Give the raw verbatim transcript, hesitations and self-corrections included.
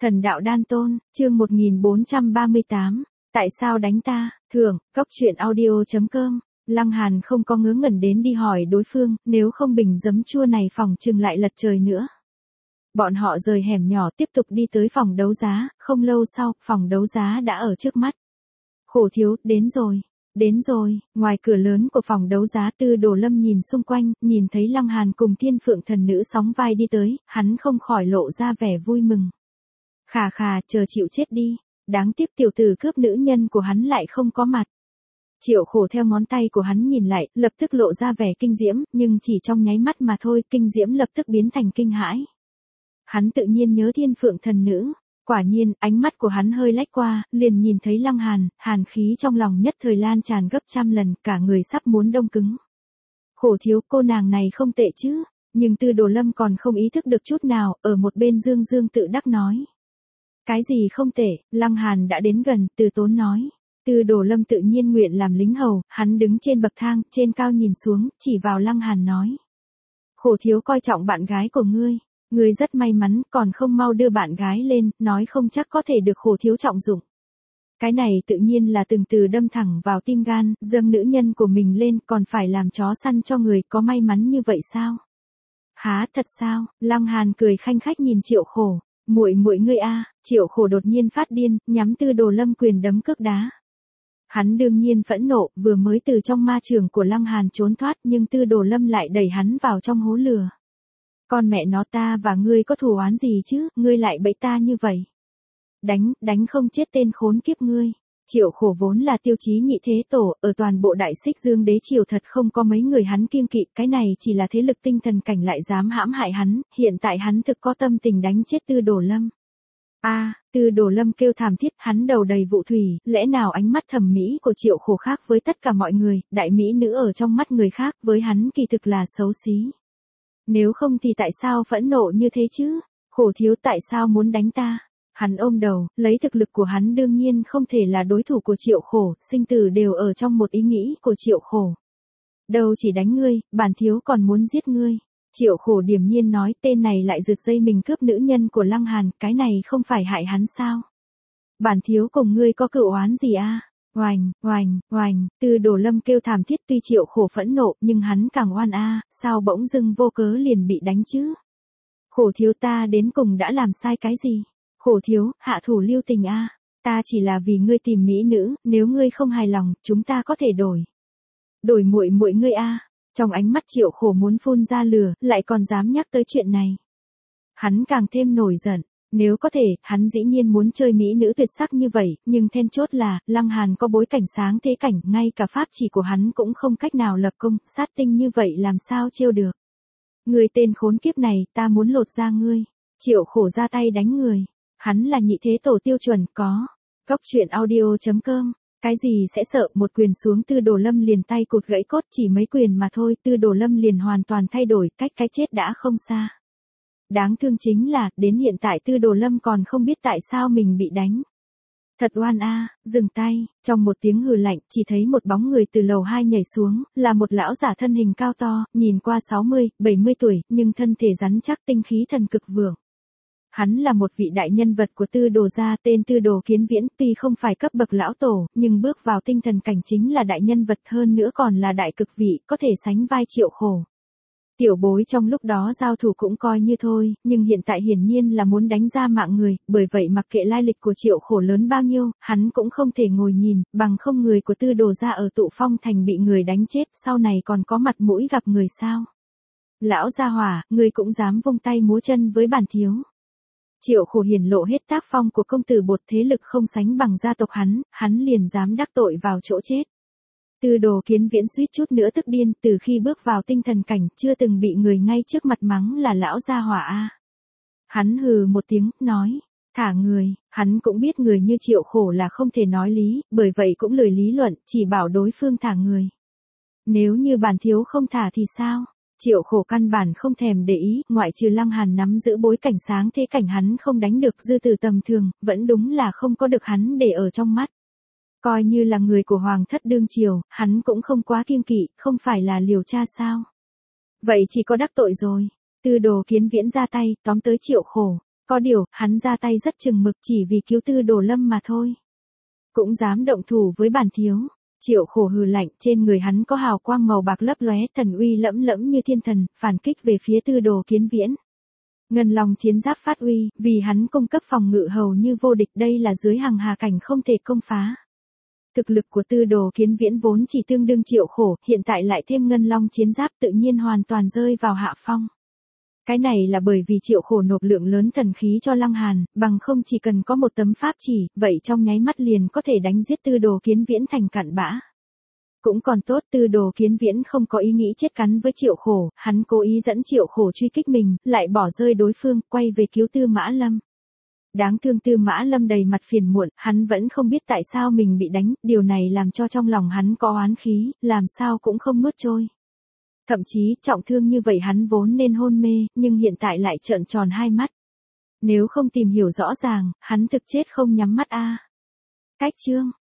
Thần đạo đan tôn, chương một nghìn bốn trăm ba mươi tám, tại sao đánh ta, thưởng, cốc truyện audio chấm com, Lăng Hàn không có ngớ ngẩn đến đi hỏi đối phương, nếu không bình giấm chua này phòng chừng lại lật trời nữa. Bọn họ rời hẻm nhỏ tiếp tục đi tới phòng đấu giá, không lâu sau, phòng đấu giá đã ở trước mắt. Khổ thiếu, đến rồi. Đến rồi, ngoài cửa lớn của phòng đấu giá Tư Đồ Lâm nhìn xung quanh, nhìn thấy Lăng Hàn cùng Thiên Phượng thần nữ sóng vai đi tới, hắn không khỏi lộ ra vẻ vui mừng. Khà khà, chờ chịu chết đi, đáng tiếc tiểu tử cướp nữ nhân của hắn lại không có mặt. Triệu Khổ theo ngón tay của hắn nhìn lại, lập tức lộ ra vẻ kinh diễm, nhưng chỉ trong nháy mắt mà thôi, kinh diễm lập tức biến thành kinh hãi. Hắn tự nhiên nhớ Thiên Phượng thần nữ. Quả nhiên, ánh mắt của hắn hơi lách qua, liền nhìn thấy Lăng Hàn, hàn khí trong lòng nhất thời lan tràn gấp trăm lần, cả người sắp muốn đông cứng. Khổ thiếu, cô nàng này không tệ chứ, nhưng Tư Đồ Lâm còn không ý thức được chút nào, ở một bên dương dương tự đắc nói. Cái gì không tệ, Lăng Hàn đã đến gần, Từ Tốn nói. Tư Đồ Lâm tự nhiên nguyện làm lính hầu, hắn đứng trên bậc thang, trên cao nhìn xuống, chỉ vào Lăng Hàn nói. Khổ thiếu coi trọng bạn gái của ngươi. Ngươi rất may mắn, còn không mau đưa bạn gái lên, nói không chắc có thể được khổ thiếu trọng dụng. Cái này tự nhiên là từng từ đâm thẳng vào tim gan, dâng nữ nhân của mình lên, còn phải làm chó săn cho người, có may mắn như vậy sao? Há, thật sao? Lăng Hàn cười khanh khách nhìn Triệu Khổ, muội muội ngươi a, Triệu Khổ đột nhiên phát điên, nhắm Tư Đồ Lâm quyền đấm cước đá. Hắn đương nhiên phẫn nộ, vừa mới từ trong ma trường của Lăng Hàn trốn thoát, nhưng Tư Đồ Lâm lại đẩy hắn vào trong hố lửa. Con mẹ nó, ta và ngươi có thù oán gì chứ, ngươi lại bẫy ta như vậy. Đánh, đánh không chết tên khốn kiếp ngươi. Triệu Khổ vốn là tiêu chí nhị thế tổ, ở toàn bộ Đại Xích Dương đế triều thật không có mấy người hắn kiêng kỵ, cái này chỉ là thế lực tinh thần cảnh lại dám hãm hại hắn, hiện tại hắn thực có tâm tình đánh chết Tư Đồ Lâm. A, à, Tư Đồ Lâm kêu thảm thiết, hắn đầu đầy vụ thủy, lẽ nào ánh mắt thẩm mỹ của Triệu Khổ khác với tất cả mọi người, đại mỹ nữ ở trong mắt người khác, với hắn kỳ thực là xấu xí. Nếu không thì tại sao phẫn nộ như thế chứ? Khổ thiếu, tại sao muốn đánh ta? Hắn ôm đầu, lấy thực lực của hắn đương nhiên không thể là đối thủ của Triệu Khổ, sinh tử đều ở trong một ý nghĩ của Triệu Khổ. Đâu chỉ đánh ngươi, bản thiếu còn muốn giết ngươi. Triệu Khổ điềm nhiên nói, tên này lại rượt dây mình cướp nữ nhân của Lăng Hàn, cái này không phải hại hắn sao? Bản thiếu cùng ngươi có cựu oán gì a? À? Oành, oành, oành, Tư Đồ Lâm kêu thảm thiết, tuy Triệu Khổ phẫn nộ, nhưng hắn càng oan a, à, sao bỗng dưng vô cớ liền bị đánh chứ? Khổ thiếu, ta đến cùng đã làm sai cái gì? Khổ thiếu, hạ thủ lưu tình a, à, ta chỉ là vì ngươi tìm mỹ nữ, nếu ngươi không hài lòng, chúng ta có thể đổi. Đổi muội muội ngươi a. À. Trong ánh mắt Triệu Khổ muốn phun ra lửa, lại còn dám nhắc tới chuyện này. Hắn càng thêm nổi giận. Nếu có thể, hắn dĩ nhiên muốn chơi mỹ nữ tuyệt sắc như vậy, nhưng then chốt là, Lăng Hàn có bối cảnh sáng thế cảnh, ngay cả pháp chỉ của hắn cũng không cách nào lập công, sát tinh như vậy làm sao trêu được. Người tên khốn kiếp này, ta muốn lột da ngươi. Triệu Khổ ra tay đánh người. Hắn là nhị thế tổ tiêu chuẩn, có. Cốc truyện audio chấm com. Cái gì sẽ sợ, một quyền xuống Tư Đồ Lâm liền tay cụt gãy cốt, chỉ mấy quyền mà thôi, Tư Đồ Lâm liền hoàn toàn thay đổi, cách cái chết đã không xa. Đáng thương chính là, đến hiện tại Tư Đồ Lâm còn không biết tại sao mình bị đánh. Thật oan a, à, dừng tay, trong một tiếng hừ lạnh, chỉ thấy một bóng người từ lầu hai nhảy xuống, là một lão giả thân hình cao to, nhìn qua sáu mươi, bảy mươi tuổi, nhưng thân thể rắn chắc, tinh khí thần cực vượng. Hắn là một vị đại nhân vật của Tư Đồ gia, tên Tư Đồ Kiến Viễn, tuy không phải cấp bậc lão tổ, nhưng bước vào tinh thần cảnh chính là đại nhân vật, hơn nữa còn là đại cực vị, có thể sánh vai Triệu Khổ. Tiểu bối trong lúc đó giao thủ cũng coi như thôi, nhưng hiện tại hiển nhiên là muốn đánh ra mạng người, bởi vậy mặc kệ lai lịch của Triệu Khổ lớn bao nhiêu, hắn cũng không thể ngồi nhìn, bằng không người của Tư Đồ gia ở Tụ Phong thành bị người đánh chết, sau này còn có mặt mũi gặp người sao? Lão gia hỏa, ngươi cũng dám vung tay múa chân với bản thiếu. Triệu Khổ hiển lộ hết tác phong của công tử bột, thế lực không sánh bằng gia tộc hắn, hắn liền dám đắc tội vào chỗ chết. Tư Đồ Kiến Viễn suýt chút nữa tức điên, từ khi bước vào tinh thần cảnh, chưa từng bị người ngay trước mặt mắng là lão gia hỏa a. Hắn hừ một tiếng, nói, thả người, hắn cũng biết người như Triệu Khổ là không thể nói lý, bởi vậy cũng lười lý luận, chỉ bảo đối phương thả người. Nếu như bản thiếu không thả thì sao? Triệu Khổ căn bản không thèm để ý, ngoại trừ Lăng Hàn nắm giữ bối cảnh sáng thế cảnh hắn không đánh được, dư tử tầm thường, vẫn đúng là không có được hắn để ở trong mắt. Coi như là người của Hoàng thất đương triều, hắn cũng không quá kiêng kỵ, không phải là liều cha sao. Vậy chỉ có đắc tội rồi. Tư Đồ Kiến Viễn ra tay, tóm tới Triệu Khổ. Có điều, hắn ra tay rất chừng mực chỉ vì cứu Tư Đồ Lâm mà thôi. Cũng dám động thủ với bản thiếu. Triệu Khổ hừ lạnh, trên người hắn có hào quang màu bạc lấp lóe, thần uy lẫm lẫm như thiên thần, phản kích về phía Tư Đồ Kiến Viễn. Ngân Long chiến giáp phát uy, vì hắn cung cấp phòng ngự hầu như vô địch, đây là dưới hàng hà cảnh không thể công phá. Thực lực của Tư Đồ Kiến Viễn vốn chỉ tương đương Triệu Khổ, hiện tại lại thêm Ngân Long chiến giáp tự nhiên hoàn toàn rơi vào hạ phong. Cái này là bởi vì Triệu Khổ nộp lượng lớn thần khí cho Lăng Hàn, bằng không chỉ cần có một tấm pháp chỉ, vậy trong nháy mắt liền có thể đánh giết Tư Đồ Kiến Viễn thành cặn bã. Cũng còn tốt Tư Đồ Kiến Viễn không có ý nghĩ chết cắn với Triệu Khổ, hắn cố ý dẫn Triệu Khổ truy kích mình, lại bỏ rơi đối phương, quay về cứu Tư Mã Lâm. Đáng thương Tư Mã Lâm đầy mặt phiền muộn, hắn vẫn không biết tại sao mình bị đánh, điều này làm cho trong lòng hắn có oán khí, làm sao cũng không nuốt trôi. Thậm chí, trọng thương như vậy hắn vốn nên hôn mê, nhưng hiện tại lại trợn tròn hai mắt. Nếu không tìm hiểu rõ ràng, hắn thực chết không nhắm mắt a. Cách chương